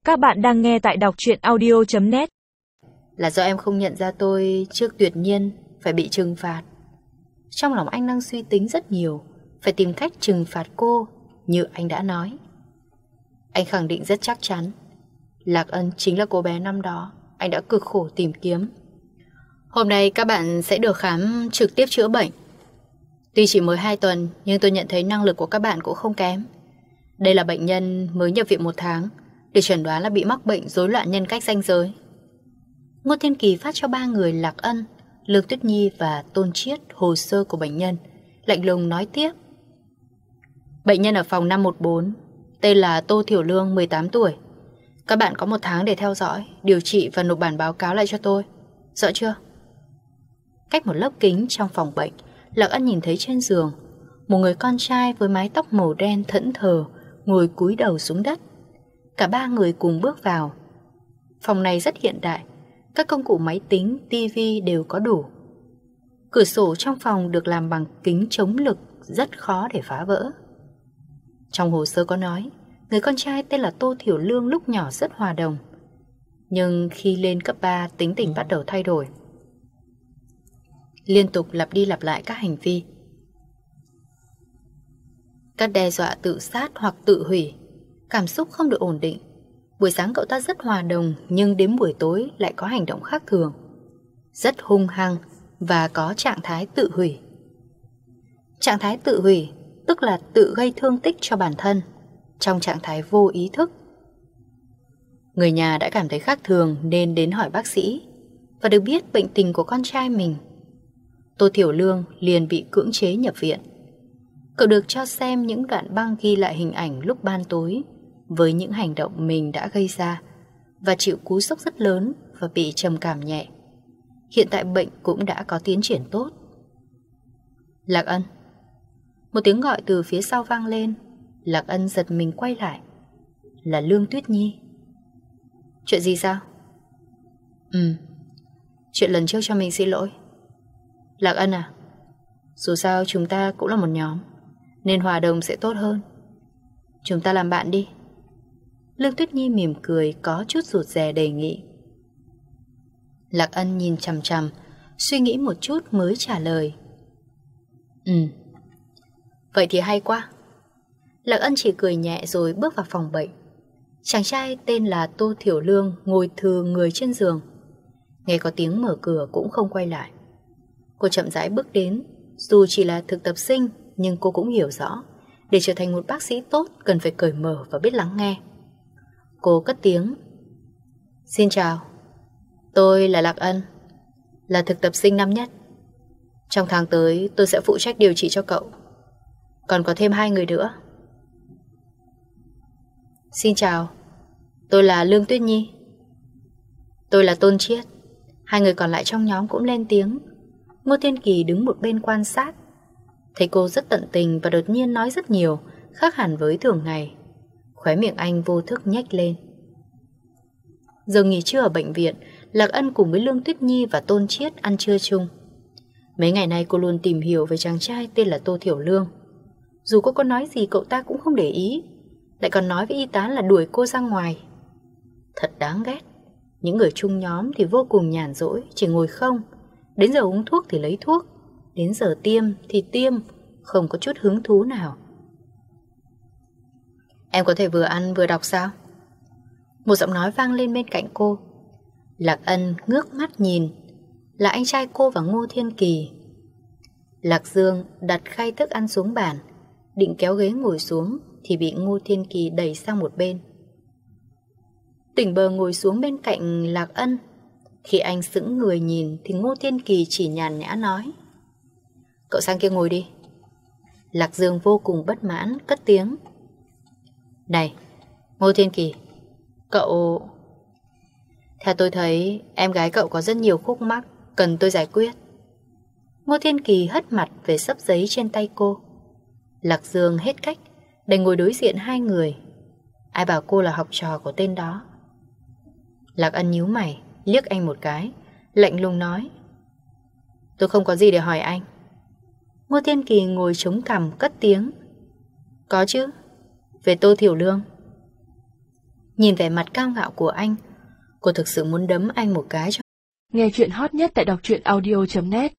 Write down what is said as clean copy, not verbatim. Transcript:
Các bạn đang nghe tại đọc truyện audio.net. Là do em không nhận ra tôi trước Tuyệt Nhiên phải bị trừng phạt. Trong lòng anh đang suy tính rất nhiều, phải tìm cách trừng phạt cô như anh đã nói. Anh khẳng định rất chắc chắn Lạc Ân chính là cô bé năm đó anh đã cực khổ tìm kiếm. Hôm nay các bạn sẽ được khám trực tiếp chữa bệnh. Tuy chỉ mới 2 tuần, nhưng tôi nhận thấy năng lực của các bạn cũng không kém. Đây là bệnh nhân mới nhập viện 1 tháng, được chẩn đoán là bị mắc bệnh rối loạn nhân cách ranh giới. Ngô Thiên Kỳ phát cho 3 người Lạc Ân, Lương Tuyết Nhi và Tôn Chiết hồ sơ của bệnh nhân, lạnh lùng nói tiếp. Bệnh nhân ở phòng 514, tên là Tô Thiểu Lương, 18 tuổi. Các bạn có 1 tháng để theo dõi, điều trị và nộp bản báo cáo lại cho tôi. Rõ chưa? Cách một lớp kính trong phòng bệnh, Lạc Ân nhìn thấy trên giường một người con trai với mái tóc màu đen thẫn thờ ngồi cúi đầu xuống đất. Cả 3 người cùng bước vào. Phòng này rất hiện đại, các công cụ máy tính, tivi đều có đủ. Cửa sổ trong phòng được làm bằng kính chống lực, rất khó để phá vỡ. Trong hồ sơ có nói, người con trai tên là Tô Thiểu Lương lúc nhỏ rất hòa đồng, nhưng khi lên cấp 3 tính tình bắt đầu thay đổi. Liên tục lặp đi lặp lại các hành vi. Các đe dọa tự sát hoặc tự hủy, cảm xúc không được ổn định. Buổi sáng cậu ta rất hòa đồng, nhưng đến buổi tối lại có hành động khác thường. Rất hung hăng và có trạng thái tự hủy. Trạng thái tự hủy tức là tự gây thương tích cho bản thân, trong trạng thái vô ý thức. Người nhà đã cảm thấy khác thường nên đến hỏi bác sĩ và được biết bệnh tình của con trai mình. Tô Thiểu Lương liền bị cưỡng chế nhập viện. Cậu được cho xem những đoạn băng ghi lại hình ảnh lúc ban tối với những hành động mình đã gây ra và chịu cú sốc rất lớn và bị trầm cảm nhẹ. Hiện tại bệnh cũng đã có tiến triển tốt. Lạc Ân. Một tiếng gọi từ phía sau vang lên. Lạc Ân giật mình quay lại. Là Lương Tuyết Nhi. Chuyện gì sao? Chuyện lần trước cho mình xin lỗi. Lạc Ân à, dù sao chúng ta cũng là một nhóm, nên hòa đồng sẽ tốt hơn. Chúng ta làm bạn đi. Lương Tuyết Nhi mỉm cười, có chút rụt rè đề nghị. Lạc Ân nhìn chằm chằm, suy nghĩ một chút mới trả lời. Vậy thì hay quá. Lạc Ân chỉ cười nhẹ rồi bước vào phòng bệnh. Chàng trai tên là Tô Thiểu Lương ngồi thừ người trên giường. Nghe có tiếng mở cửa cũng không quay lại. Cô chậm rãi bước đến. Dù chỉ là thực tập sinh, nhưng cô cũng hiểu rõ, để trở thành một bác sĩ tốt cần phải cởi mở và biết lắng nghe. Cô cất tiếng. Xin chào, tôi là Lạc Ân, là thực tập sinh năm nhất. Trong tháng tới tôi sẽ phụ trách điều trị cho cậu. Còn có thêm 2 người nữa. Xin chào, tôi là Lương Tuyết Nhi. Tôi là Tôn Chiết. 2 người còn lại trong nhóm cũng lên tiếng. Ngô Thiên Kỳ đứng một bên quan sát. Thấy cô rất tận tình và đột nhiên nói rất nhiều, khác hẳn với thường ngày. Khóe miệng anh vô thức nhếch lên. Giờ nghỉ trưa ở bệnh viện, Lạc Ân cùng với Lương Tuyết Nhi và Tôn Chiết ăn trưa chung. Mấy ngày nay cô luôn tìm hiểu về chàng trai tên là Tô Thiểu Lương. Dù cô có nói gì cậu ta cũng không để ý, lại còn nói với y tá là đuổi cô ra ngoài. Thật đáng ghét. Những người chung nhóm thì vô cùng nhàn rỗi, chỉ ngồi không. Đến giờ uống thuốc thì lấy thuốc, đến giờ tiêm thì tiêm, không có chút hứng thú nào. Em có thể vừa ăn vừa đọc sao? Một giọng nói vang lên bên cạnh cô. Lạc Ân ngước mắt nhìn. Là anh trai cô và Ngô Thiên Kỳ. Lạc Dương đặt khay thức ăn xuống bàn, định kéo ghế ngồi xuống thì bị Ngô Thiên Kỳ đẩy sang một bên. Tỉnh bờ ngồi xuống bên cạnh Lạc Ân. Khi anh sững người nhìn thì Ngô Thiên Kỳ chỉ nhàn nhã nói. Cậu sang kia ngồi đi. Lạc Dương vô cùng bất mãn, cất tiếng. Này, Ngô Thiên Kỳ, cậu... Theo tôi thấy em gái cậu có rất nhiều khúc mắc cần tôi giải quyết. Ngô Thiên Kỳ hất mặt về xấp giấy trên tay cô. Lạc Dương hết cách, đành ngồi đối diện 2 người. Ai bảo cô là học trò của tên đó. Lạc Ân nhíu mày, liếc anh một cái, lạnh lùng nói. Tôi không có gì để hỏi anh. Ngô Thiên Kỳ ngồi chống cằm cất tiếng. Có chứ, về Tô Thiểu Lương. Nhìn vẻ mặt cao ngạo của anh, cô thực sự muốn đấm anh một cái cho. Nghe chuyện hot nhất tại đọc truyện audio.net